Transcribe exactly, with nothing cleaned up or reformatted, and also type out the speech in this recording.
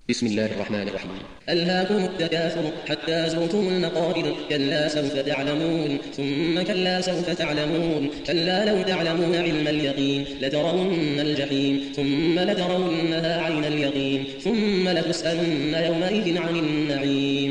بسم الله الرحمن الرحيم. ألهاكم التكاثر حتى زرتم المقابر كلا سوف تعلمون ثم كلا سوف تعلمون كلا لو تعلمون علم اليقين لترون الجحيم ثم لترونها عين اليقين ثم لتسألن يومئذ عن النعيم.